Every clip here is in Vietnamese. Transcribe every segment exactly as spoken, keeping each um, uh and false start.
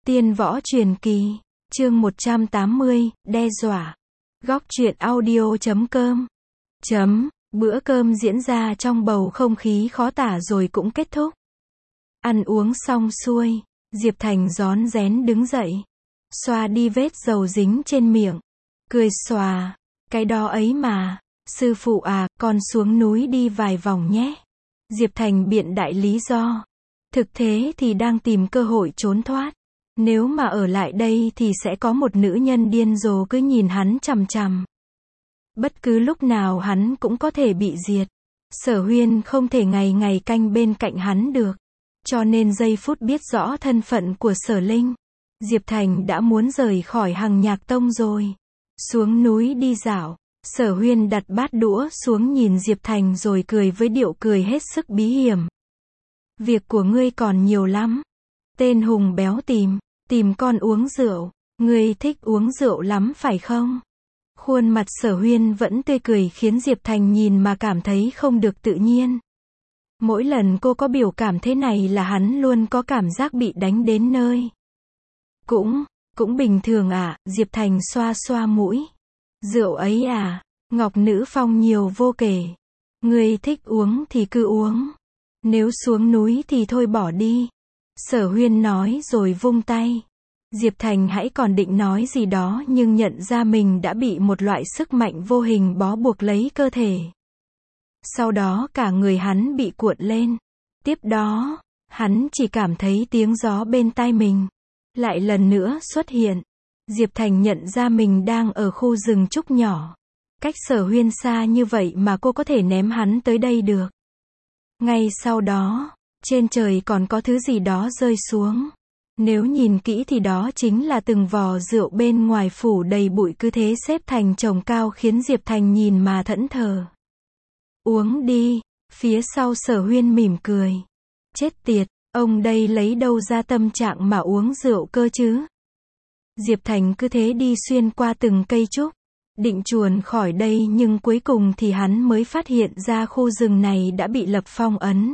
Tiên võ truyền kỳ, chương một trăm tám mươi, đe dọa. Góc truyện audio chấm com. Chấm, bữa cơm diễn ra trong bầu không khí khó tả rồi cũng kết thúc. Ăn uống xong xuôi, Diệp Thành rón rén đứng dậy, xoa đi vết dầu dính trên miệng, cười xòa, cái đó ấy mà, sư phụ à, con xuống núi đi vài vòng nhé. Diệp Thành biện đại lý do, thực thế thì đang tìm cơ hội trốn thoát. Nếu mà ở lại đây thì sẽ có một nữ nhân điên rồ cứ nhìn hắn chằm chằm. Bất cứ lúc nào hắn cũng có thể bị diệt. Sở Huyên không thể ngày ngày canh bên cạnh hắn được. Cho nên giây phút biết rõ thân phận của Sở Linh, Diệp Thành đã muốn rời khỏi Hằng Nhạc Tông rồi. Xuống núi đi dạo, Sở Huyên đặt bát đũa xuống nhìn Diệp Thành rồi cười với điệu cười hết sức bí hiểm. Việc của ngươi còn nhiều lắm. Tên hùng béo tìm, tìm con uống rượu, ngươi thích uống rượu lắm phải không? Khuôn mặt Sở Huyên vẫn tươi cười khiến Diệp Thành nhìn mà cảm thấy không được tự nhiên. Mỗi lần cô có biểu cảm thế này là hắn luôn có cảm giác bị đánh đến nơi. Cũng, cũng bình thường ạ, à, Diệp Thành xoa xoa mũi. Rượu ấy à, Ngọc Nữ Phong nhiều vô kể. Ngươi thích uống thì cứ uống. Nếu xuống núi thì thôi bỏ đi. Sở Huyên nói rồi vung tay. Diệp Thành hãy còn định nói gì đó nhưng nhận ra mình đã bị một loại sức mạnh vô hình bó buộc lấy cơ thể. Sau đó cả người hắn bị cuộn lên. Tiếp đó, hắn chỉ cảm thấy tiếng gió bên tai mình lại lần nữa xuất hiện. Diệp Thành nhận ra mình đang ở khu rừng trúc nhỏ. Cách Sở Huyên xa như vậy mà cô có thể ném hắn tới đây được. Ngay sau đó, trên trời còn có thứ gì đó rơi xuống. Nếu nhìn kỹ thì đó chính là từng vò rượu bên ngoài phủ đầy bụi cứ thế xếp thành chồng cao khiến Diệp Thành nhìn mà thẫn thờ. Uống đi, phía sau Sở Huyên mỉm cười. Chết tiệt, ông đây lấy đâu ra tâm trạng mà uống rượu cơ chứ? Diệp Thành cứ thế đi xuyên qua từng cây trúc, định chuồn khỏi đây nhưng cuối cùng thì hắn mới phát hiện ra khu rừng này đã bị lập phong ấn.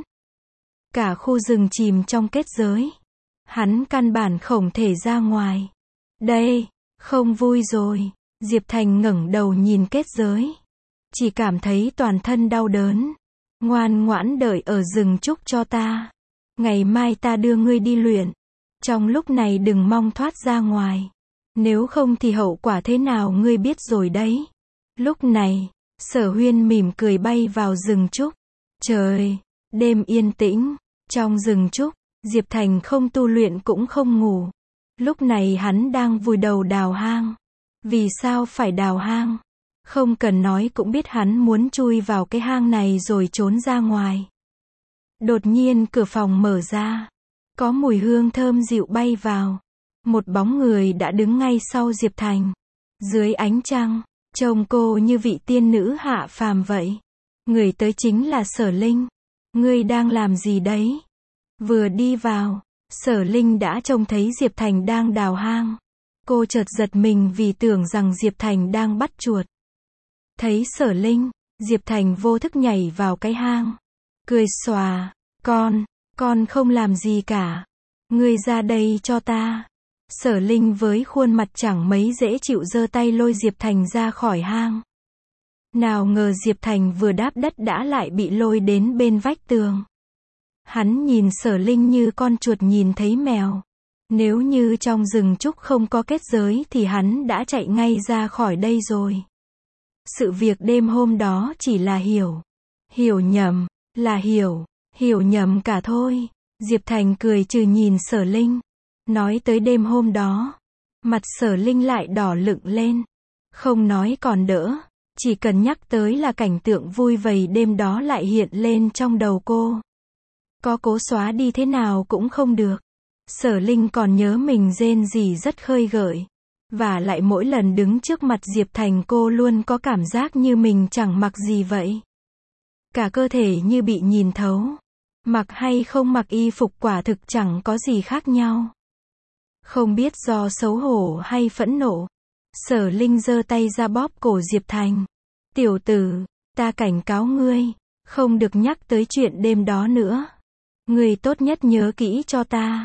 Cả khu rừng chìm trong kết giới. Hắn căn bản không thể ra ngoài. Đây, không vui rồi. Diệp Thành ngẩng đầu nhìn kết giới. Chỉ cảm thấy toàn thân đau đớn. Ngoan ngoãn đợi ở rừng trúc cho ta. Ngày mai ta đưa ngươi đi luyện. Trong lúc này đừng mong thoát ra ngoài. Nếu không thì hậu quả thế nào ngươi biết rồi đấy. Lúc này, Sở Huyên mỉm cười bay vào rừng trúc. Trời, đêm yên tĩnh. Trong rừng trúc, Diệp Thành không tu luyện cũng không ngủ. Lúc này hắn đang vùi đầu đào hang. Vì sao phải đào hang? Không cần nói cũng biết hắn muốn chui vào cái hang này rồi trốn ra ngoài. Đột nhiên cửa phòng mở ra. Có mùi hương thơm dịu bay vào. Một bóng người đã đứng ngay sau Diệp Thành. Dưới ánh trăng, trông cô như vị tiên nữ hạ phàm vậy. Người tới chính là Sở Linh. Ngươi đang làm gì đấy? Vừa đi vào, Sở Linh đã trông thấy Diệp Thành đang đào hang. Cô chợt giật mình vì tưởng rằng Diệp Thành đang bắt chuột. Thấy Sở Linh, Diệp Thành vô thức nhảy vào cái hang. Cười xòa, con, con không làm gì cả. Ngươi ra đây cho ta. Sở Linh với khuôn mặt chẳng mấy dễ chịu giơ tay lôi Diệp Thành ra khỏi hang. Nào ngờ Diệp Thành vừa đáp đất đã lại bị lôi đến bên vách tường. Hắn nhìn Sở Linh như con chuột nhìn thấy mèo. Nếu như trong rừng trúc không có kết giới thì hắn đã chạy ngay ra khỏi đây rồi. Sự việc đêm hôm đó chỉ là hiểu. Hiểu nhầm, là hiểu, hiểu nhầm cả thôi. Diệp Thành cười trừ nhìn Sở Linh. Nói tới đêm hôm đó, mặt Sở Linh lại đỏ lựng lên. Không nói còn đỡ, chỉ cần nhắc tới là cảnh tượng vui vầy đêm đó lại hiện lên trong đầu cô. Có cố xóa đi thế nào cũng không được. Sở Linh còn nhớ mình rên rỉ rất khơi gợi. Và lại mỗi lần đứng trước mặt Diệp Thành cô luôn có cảm giác như mình chẳng mặc gì vậy. Cả cơ thể như bị nhìn thấu. Mặc hay không mặc y phục quả thực chẳng có gì khác nhau. Không biết do xấu hổ hay phẫn nộ. Sở Linh giơ tay ra bóp cổ Diệp Thành. Tiểu tử, ta cảnh cáo ngươi, không được nhắc tới chuyện đêm đó nữa. Ngươi tốt nhất nhớ kỹ cho ta.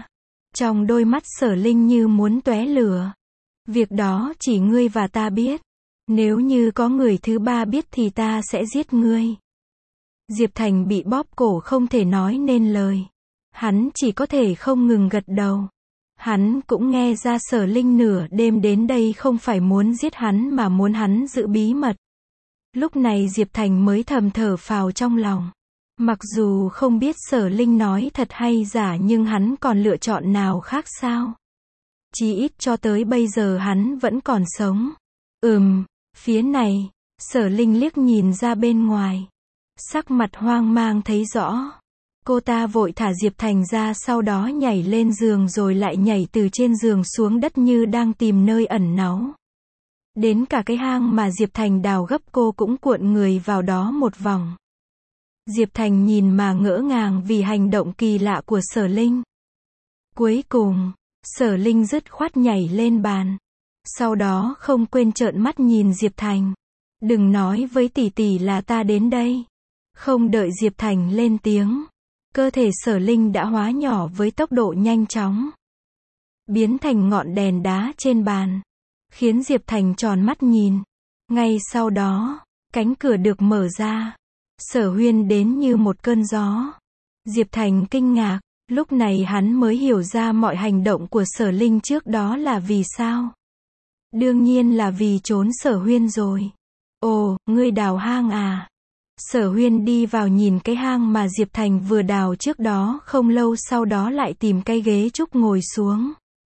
Trong đôi mắt Sở Linh như muốn tóe lửa. Việc đó chỉ ngươi và ta biết. Nếu như có người thứ ba biết thì ta sẽ giết ngươi. Diệp Thành bị bóp cổ không thể nói nên lời. Hắn chỉ có thể không ngừng gật đầu. Hắn cũng nghe ra Sở Linh nửa đêm đến đây không phải muốn giết hắn mà muốn hắn giữ bí mật. Lúc này Diệp Thành mới thầm thở phào trong lòng. Mặc dù không biết Sở Linh nói thật hay giả nhưng hắn còn lựa chọn nào khác sao? Chí ít cho tới bây giờ hắn vẫn còn sống. Ừm, phía này, Sở Linh liếc nhìn ra bên ngoài. Sắc mặt hoang mang thấy rõ. Cô ta vội thả Diệp Thành ra sau đó nhảy lên giường rồi lại nhảy từ trên giường xuống đất như đang tìm nơi ẩn náu. Đến cả cái hang mà Diệp Thành đào gấp cô cũng cuộn người vào đó một vòng. Diệp Thành nhìn mà ngỡ ngàng vì hành động kỳ lạ của Sở Linh. Cuối cùng, Sở Linh dứt khoát nhảy lên bàn. Sau đó không quên trợn mắt nhìn Diệp Thành. Đừng nói với tỷ tỷ là ta đến đây. Không đợi Diệp Thành lên tiếng. Cơ thể Sở Linh đã hóa nhỏ với tốc độ nhanh chóng. Biến thành ngọn đèn đá trên bàn. Khiến Diệp Thành tròn mắt nhìn. Ngay sau đó, cánh cửa được mở ra. Sở Huyên đến như một cơn gió. Diệp Thành kinh ngạc. Lúc này hắn mới hiểu ra mọi hành động của Sở Linh trước đó là vì sao. Đương nhiên là vì trốn Sở Huyên rồi. Ồ, ngươi đào hang à? Sở Huyên đi vào nhìn cái hang mà Diệp Thành vừa đào trước đó, không lâu sau đó lại tìm cái ghế trúc ngồi xuống.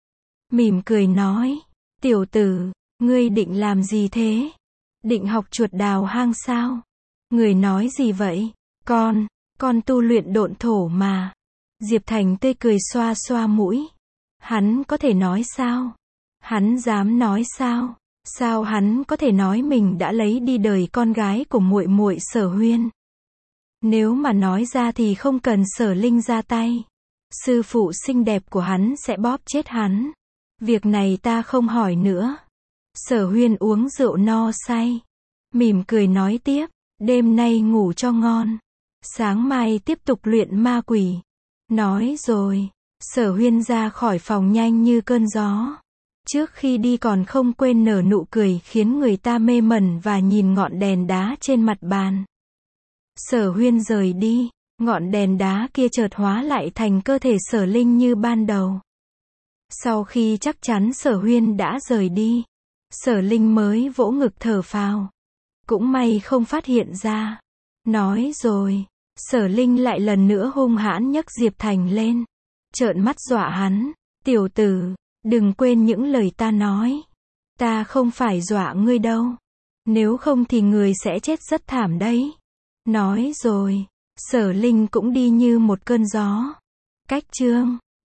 Mỉm cười nói, tiểu tử, ngươi định làm gì thế? Định học chuột đào hang sao? Người nói gì vậy? Con, con tu luyện độn thổ mà. Diệp Thành tươi cười xoa xoa mũi. Hắn có thể nói sao? Hắn dám nói sao? Sao hắn có thể nói mình đã lấy đi đời con gái của muội muội Sở Huyên? Nếu mà nói ra thì không cần Sở Linh ra tay. Sư phụ xinh đẹp của hắn sẽ bóp chết hắn. Việc này ta không hỏi nữa. Sở Huyên uống rượu no say. Mỉm cười nói tiếp, đêm nay ngủ cho ngon. Sáng mai tiếp tục luyện ma quỷ. Nói rồi, Sở Huyên ra khỏi phòng nhanh như cơn gió. Trước khi đi còn không quên nở nụ cười khiến người ta mê mẩn và nhìn ngọn đèn đá trên mặt bàn. Sở Huyên rời đi, ngọn đèn đá kia chợt hóa lại thành cơ thể Sở Linh như ban đầu. Sau khi chắc chắn Sở Huyên đã rời đi, Sở Linh mới vỗ ngực thở phào. Cũng may không phát hiện ra. Nói rồi, Sở Linh lại lần nữa hung hãn nhấc Diệp Thành lên. Trợn mắt dọa hắn, tiểu tử, đừng quên những lời ta nói. Ta không phải dọa ngươi đâu. Nếu không thì người sẽ chết rất thảm đấy. Nói rồi, Sở Linh cũng đi như một cơn gió. Cách chương